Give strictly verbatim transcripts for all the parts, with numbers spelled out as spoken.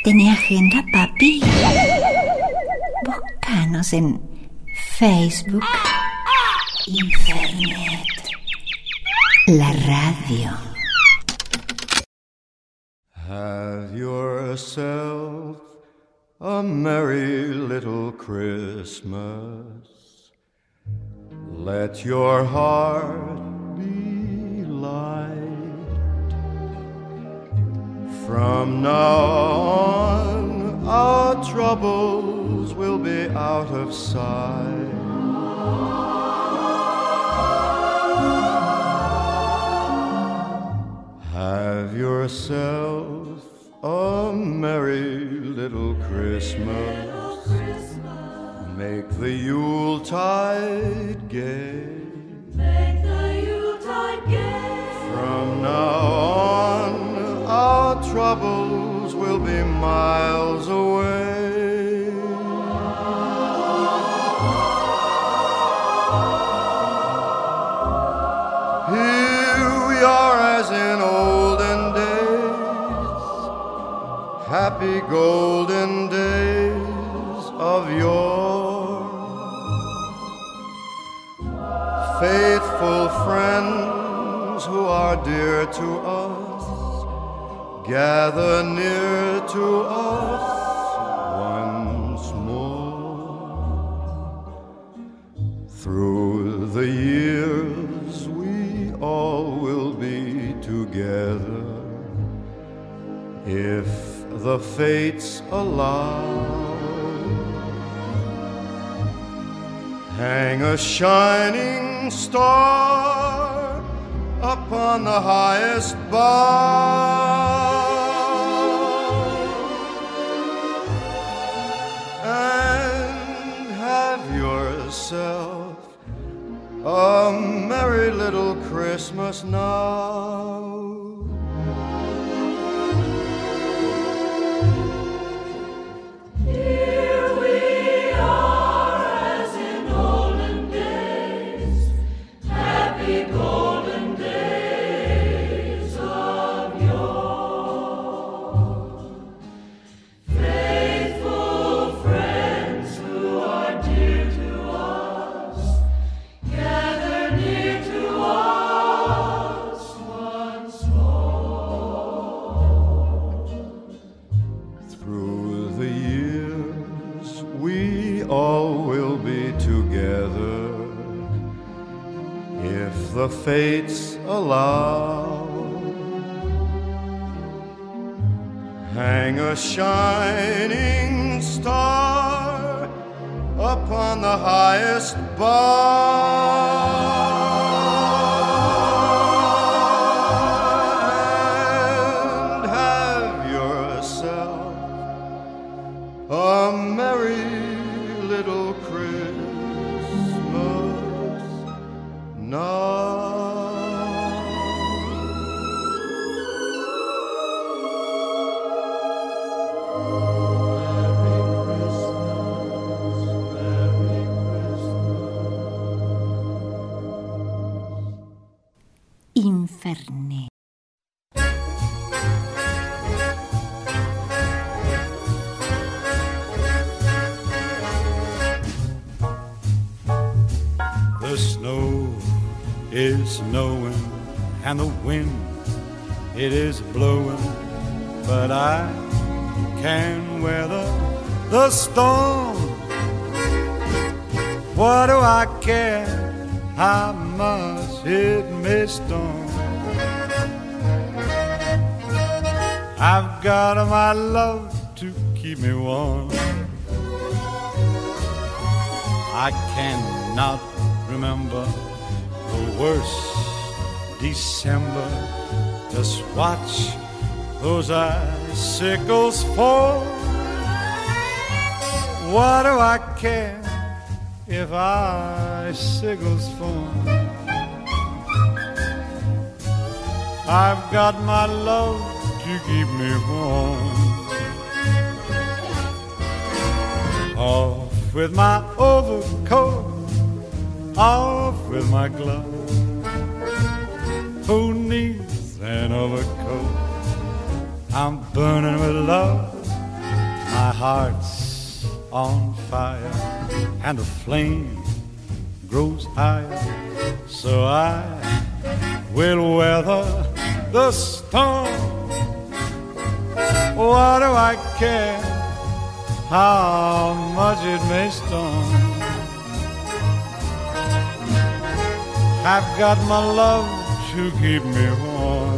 ¿Tenés agenda, papi? Búscanos en Facebook, Internet, la radio. Have yourself a merry little Christmas. Let your heart be light. From now on, our troubles will be out of sight. Have yourself a merry little Christmas. Make the Yuletide gay. Make the Yuletide gay. From now on, our troubles will be miles away. Here we are as in olden days, happy golden days of yore. Faithful friends who are dear to us, gather near to us once more. Through the years we all will be together, if the fates allow. Hang a shining star upon the highest bough, and have yourself a merry little Christmas now. The fates allow. Hang a shining star upon the highest bough, and have yourself a merry little Christmas now. Infernet. The snow is snowing and the wind, it is blowing, but I can weather the storm. What do I care how much it may storm? I've got my love to keep me warm. I cannot remember the worst December. Just watch those icicles fall. What do I care if icicles fall? I've got my love to keep me warm. Off with my overcoat, off with my gloves. Who needs an overcoat? I'm burning with love. My heart's on fire and the flame grows higher, so I will weather the storm. What do I care how much it may storm? I've got my love to keep me warm.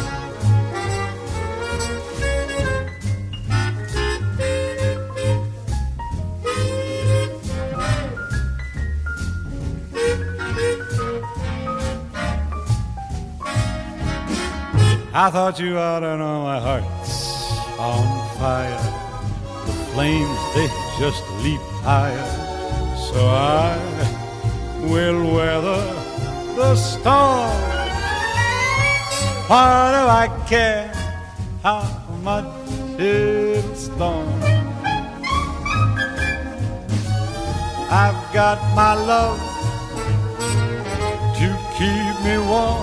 I thought you ought to know my heart's on fire. The flames, they just leap higher, so I will weather the storm. Why do I care how much it'll storm? I've got my love to keep me warm.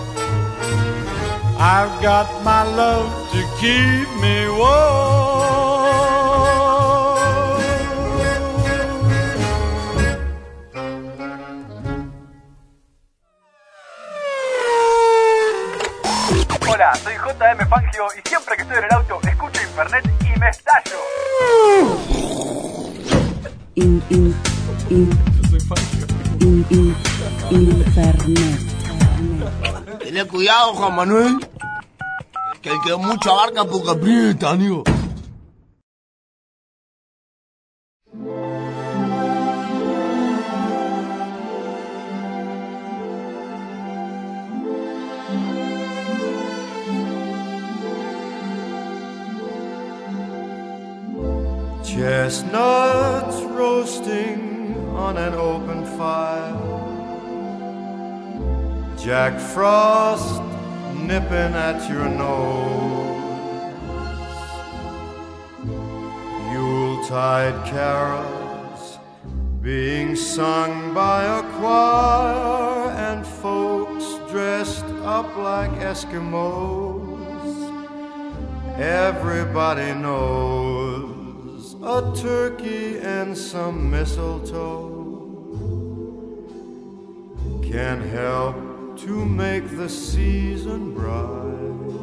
I've got my love to keep me warm. Hola, soy J M Fangio y siempre que estoy en el auto escucho Infernet y me estallo. In, in, in, Yo soy Fangio. in, in, Infernet. Tené cuidado, Juan Manuel, que el que mucho abarca poco aprieta, amigo. Chestnuts roasting on an open fire, Jack Frost nipping at your nose, Yuletide carols being sung by a choir, and folks dressed up like Eskimos. Everybody knows a turkey and some mistletoe can help to make the season bright.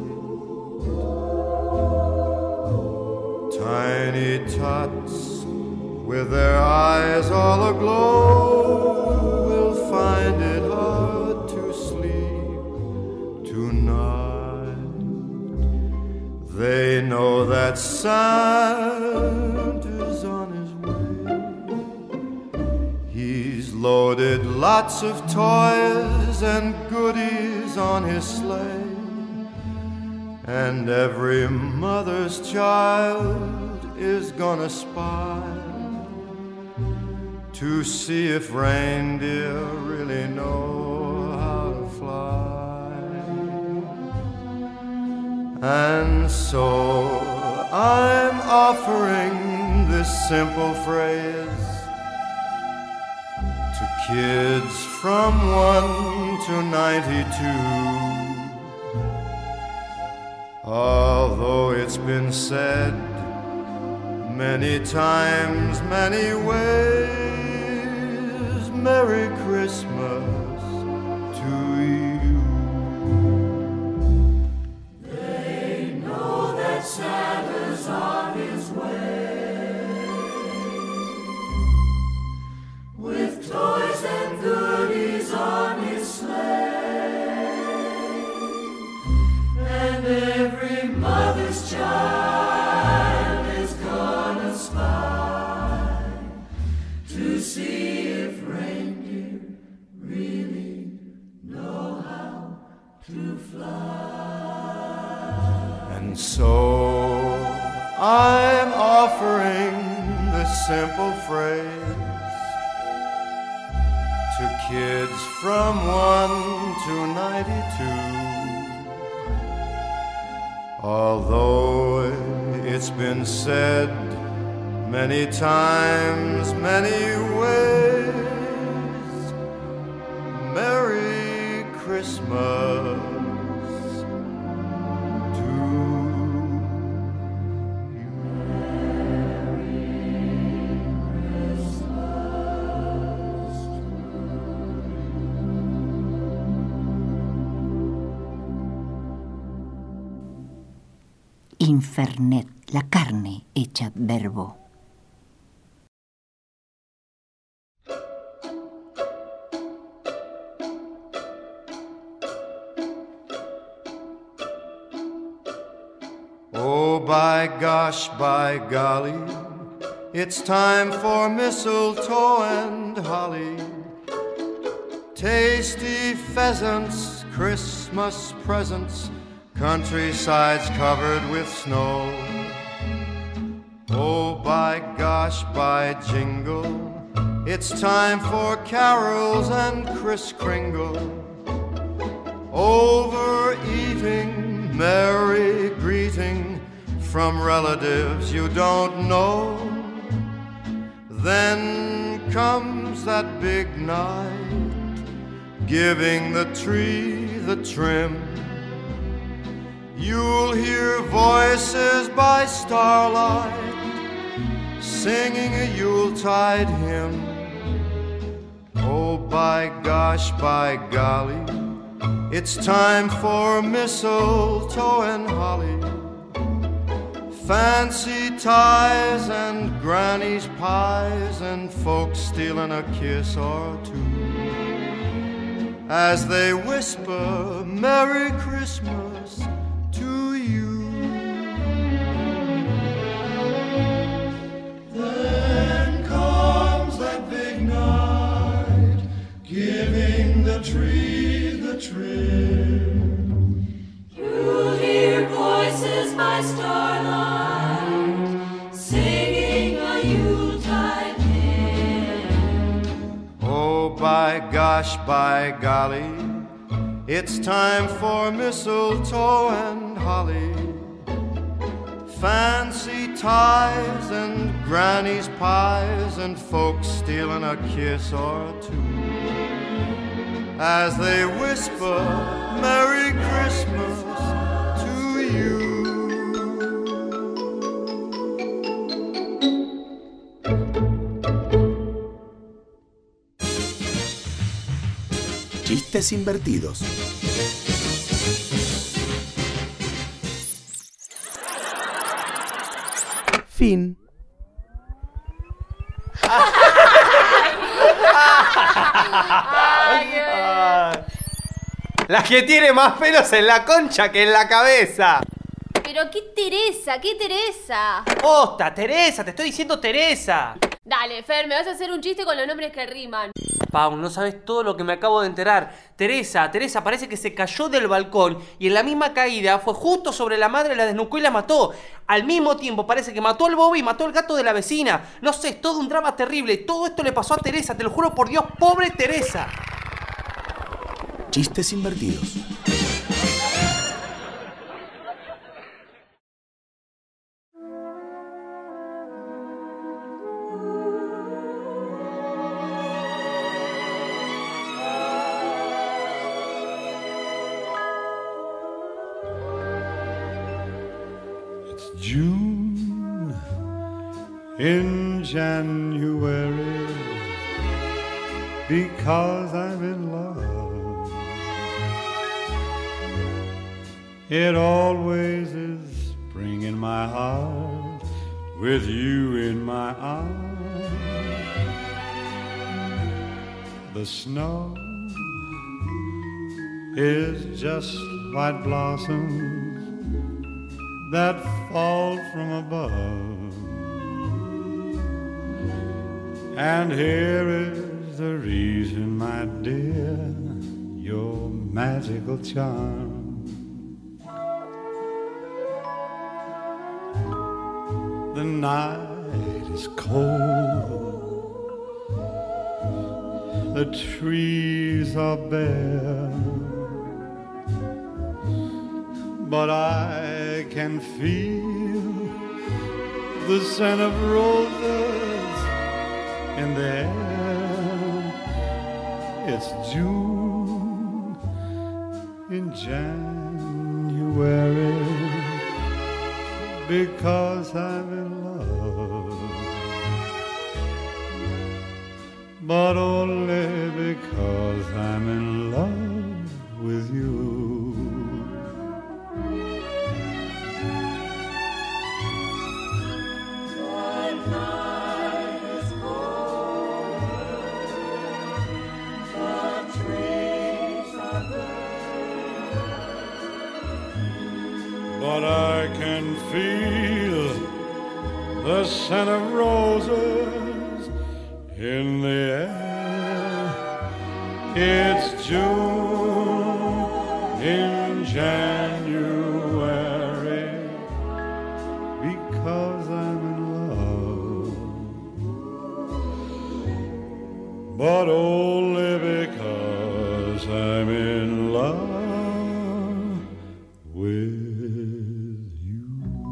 Tiny tots with their eyes all aglow will find it hard to sleep tonight. They know that Santa's on his way. He's loaded lots of toys and goodies on his sleigh, and every mother's child is gonna spy to see if reindeer really know how to fly. And so I'm offering this simple phrase to kids from one to ninety-two. Although it's been said many times, many ways, Merry Christmas to you. They know that Santa's on his way, with toys and goodies on his sleigh, and every mother's child is gonna spy to see if reindeer really know how to fly. And so I'm offering this simple phrase to kids from one to ninety-two. Although it's been said many times, many ways, Merry Christmas to you. Infernet, la carne hecha verbo. Oh, by gosh, by golly, it's time for mistletoe and holly. Tasty pheasants, Christmas presents, countrysides covered with snow. Oh, by gosh, by jingle, it's time for carols and Kris Kringle. Overeating, merry greeting from relatives you don't know. Then comes that big night, giving the tree the trim. You'll hear voices by starlight singing a Yuletide hymn. Oh, by gosh, by golly, it's time for mistletoe and holly. Fancy ties and granny's pies and folks stealing a kiss or two as they whisper Merry Christmas to you. Then comes that big night, giving the tree the trim. You'll hear voices by starlight singing a Yuletide hymn. Oh, by gosh, by golly, it's time for mistletoe and holly. Fancy ties and granny's pies and folks stealing a kiss or two as they whisper Merry Christmas to you. Chistes invertidos. Fin. La que tiene más pelos en la concha que en la cabeza. Pero qué Teresa, qué Teresa. Posta, Teresa, te estoy diciendo Teresa. Dale, Fer, me vas a hacer un chiste con los nombres que riman. Pau, no sabes todo lo que me acabo de enterar. Teresa, Teresa parece que se cayó del balcón y en la misma caída fue justo sobre la madre, la desnucó y la mató. Al mismo tiempo parece que mató al bobo y mató al gato de la vecina. No sé, es todo un drama terrible. Todo esto le pasó a Teresa, te lo juro por Dios, pobre Teresa. Chistes invertidos. June in January, because I'm in love. It always is spring in my heart, with you in my arms. The snow is just white blossoms that fall from above. And here is the reason, my dear, your magical charm. The night is cold, the trees are bare, but I can feel the scent of roses in the air. It's June in January, because I'm in love, but only because I'm in love with you. can feel the scent of roses in the air. It's June in January because I'm in love, but only because I'm in love with you.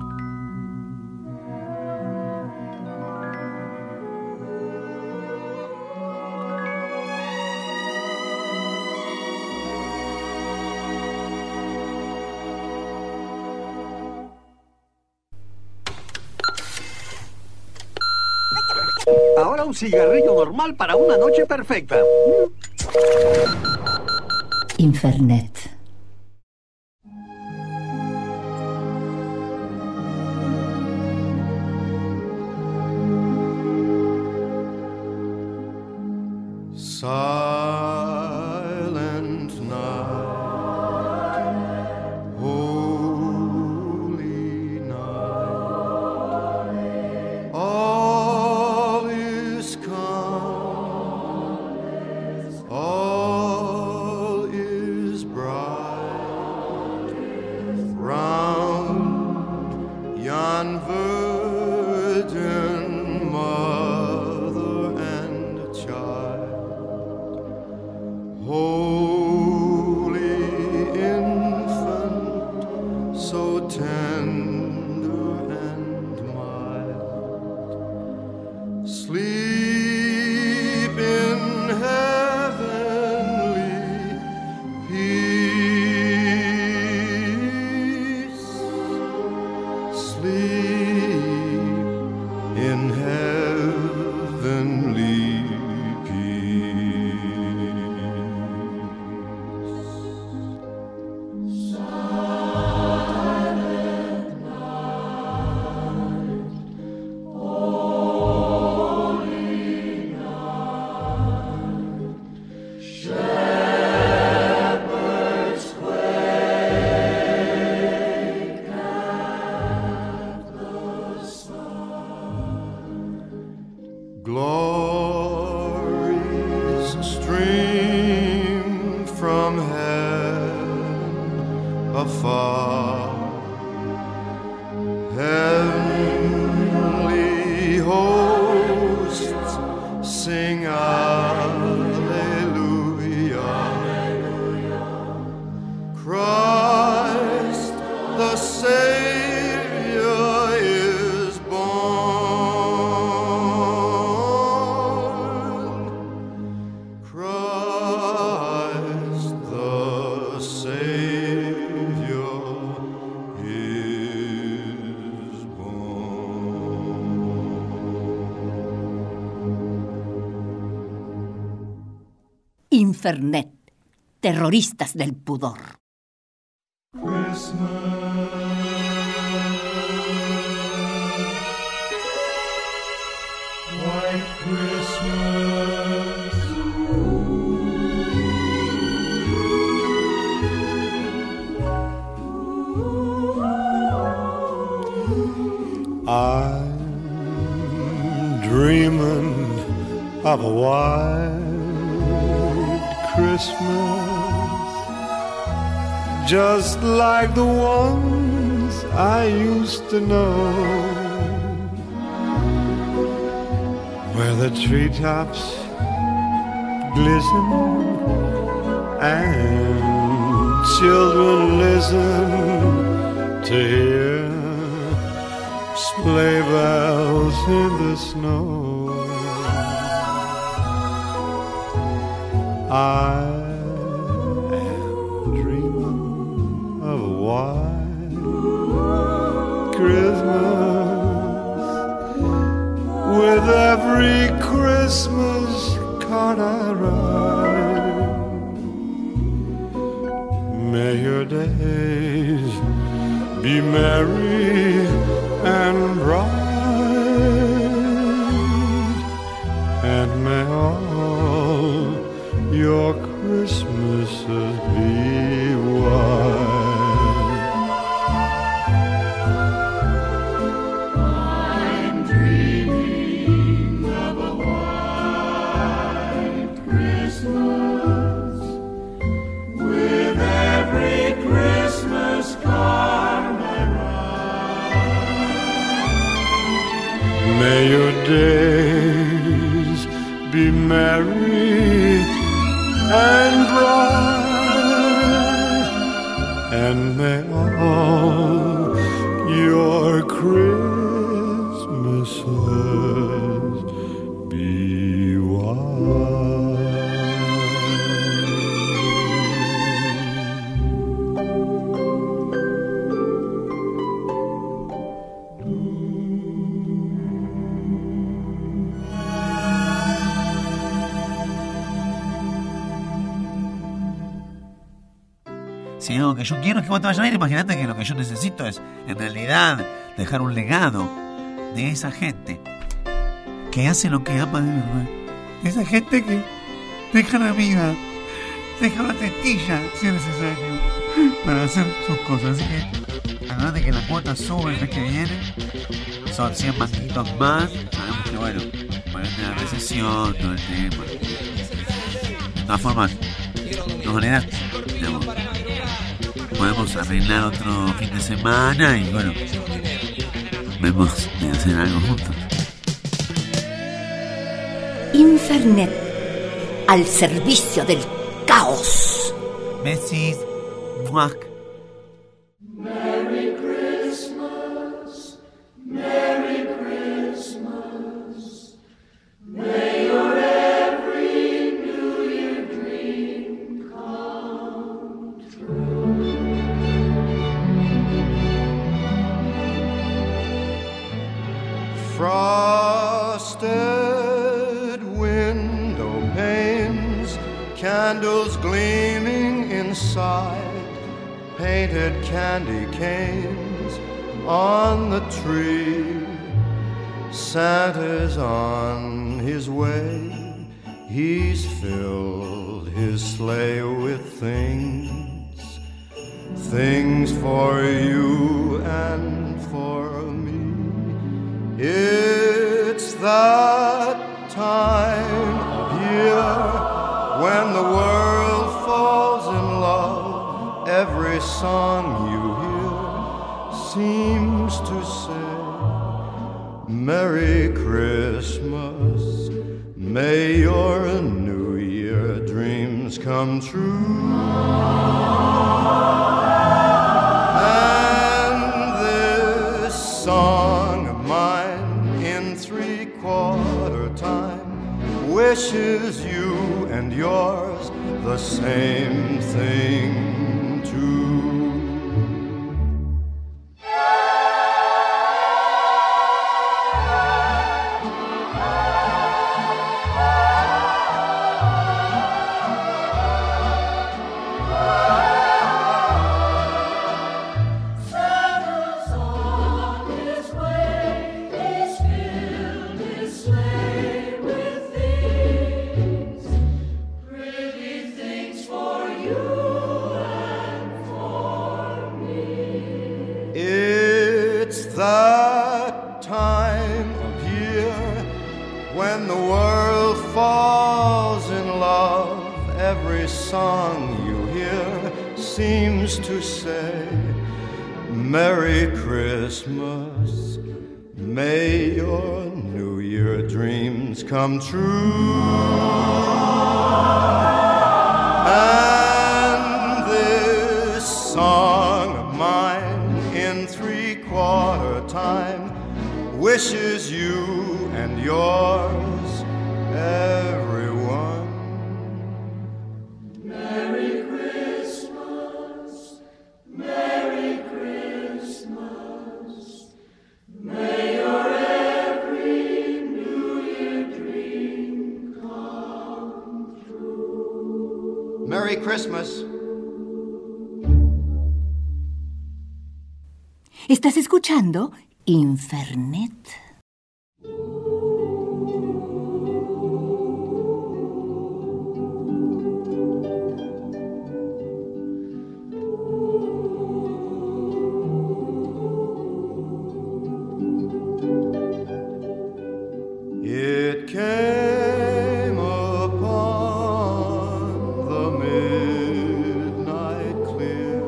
Ahora un cigarrillo normal para una noche perfecta. Infernet. Silent night, holy night, all is calm, all is bright, round yon virgin mother and child, holy infant, so tender and mild, sleep in heavenly peace, sleep in heavenly glories stream from heaven afar, heavenly hosts sing Alleluia, Christ the Savior is born, Christ the Savior is born. Infernet. Terroristas del pudor. White Christmas, I'm dreaming of a white Christmas, just like the ones I used to know, where the treetops glisten and children listen to hear sleigh bells in the snow. I am dreaming of a white Christmas, with every Christmas card I write. May your days be merry and bright, and may all your Christmases be white. May your days be merry and bright, and may all your Christmases be white. Si algo que yo quiero es que vos te vayas a ir, imagínate que lo que yo necesito es, en realidad, dejar un legado de esa gente que hace lo que ama de verdad. De esa gente que deja la vida, deja una tetilla, si es necesario, para hacer sus cosas. Así que, además de que la cuota sube el mes que viene, son cien manguitos más. Sabemos que, bueno, por el tema de la recesión, todo el tema. De todas formas, de todas maneras, digamos, podemos arreglar otro fin de semana y bueno, vemos de hacer algo juntos. Infernet, al servicio del caos. Besis, muac. Merry Christmas, Merry Christmas. May your every New Year dream come true. Frosted window panes, candles gleaming inside, painted candy canes on the tree. Santa's on his way, he's filled his sleigh with things, things for you and for me. It's that time of year when the world falls in love. Every song you hear seems to say, Merry Christmas, may your New Year dreams come true. And this song of mine in three-quarter time wishes you and yours the same thing too. That time of year when the world falls in love. Every song you hear seems to say, Merry Christmas, may your New Year dreams come true. And this song of mine in three-quarter time wishes you and yours, everyone, Merry Christmas, Merry Christmas. May your every New Year dream come true. Merry Christmas. ¿Estás escuchando Infernet? It came upon the midnight clear,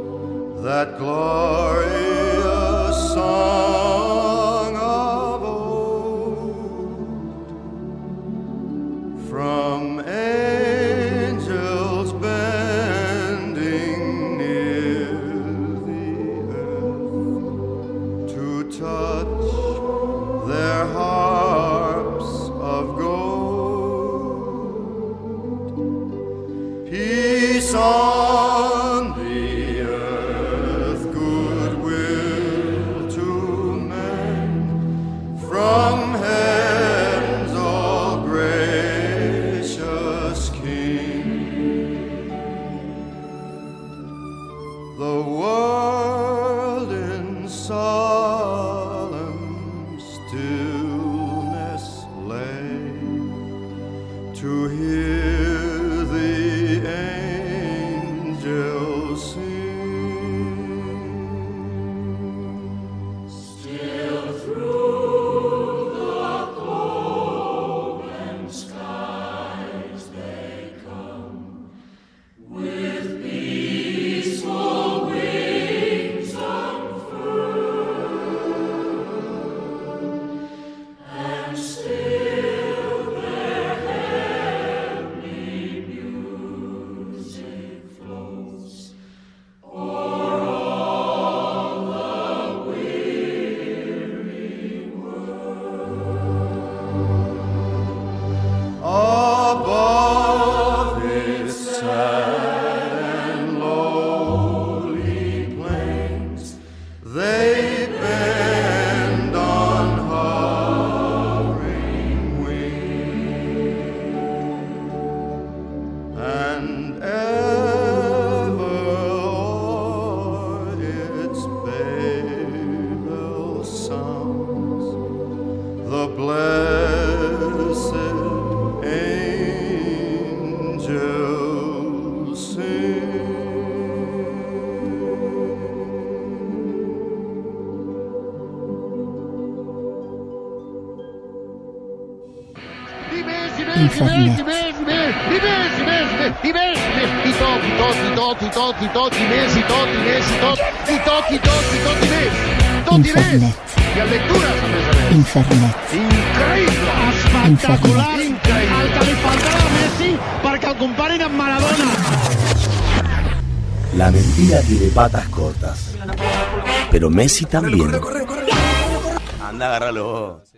that glorious song of old. touch their harps of gold. Peace on the earth, goodwill to men, from heaven's all gracious King. The world in solemn stillness lay to hear the angels sing. Still through the golden skies they come with peaceful wings unfurled, and still their heavenly music floats o'er all the weary world. Above its sad and lowly plains, they bend on hovering wing, and ever o'er its babel sounds the blessed angels sing. Infernet. Infernet. Infernet. Espectacular! El que li faltava a Messi perquè el comparin amb Maradona. La mentira tiene patas cortas. Pero Messi también. Anda, agárralo vos.